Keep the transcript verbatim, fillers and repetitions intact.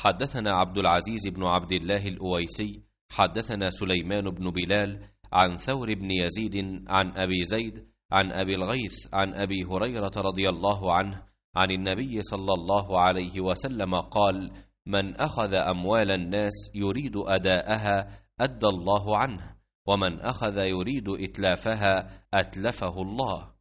حدثنا عبد العزيز بن عبد الله الأويسي حدثنا سليمان بن بلال عن ثور بن يزيد عن أبي زيد عن أبي الغيث عن أبي هريرة رضي الله عنه عن النبي صلى الله عليه وسلم قال: من أخذ أموال الناس يريد أداءها أدى الله عنه، ومن أخذ يريد إتلافها أتلفه الله.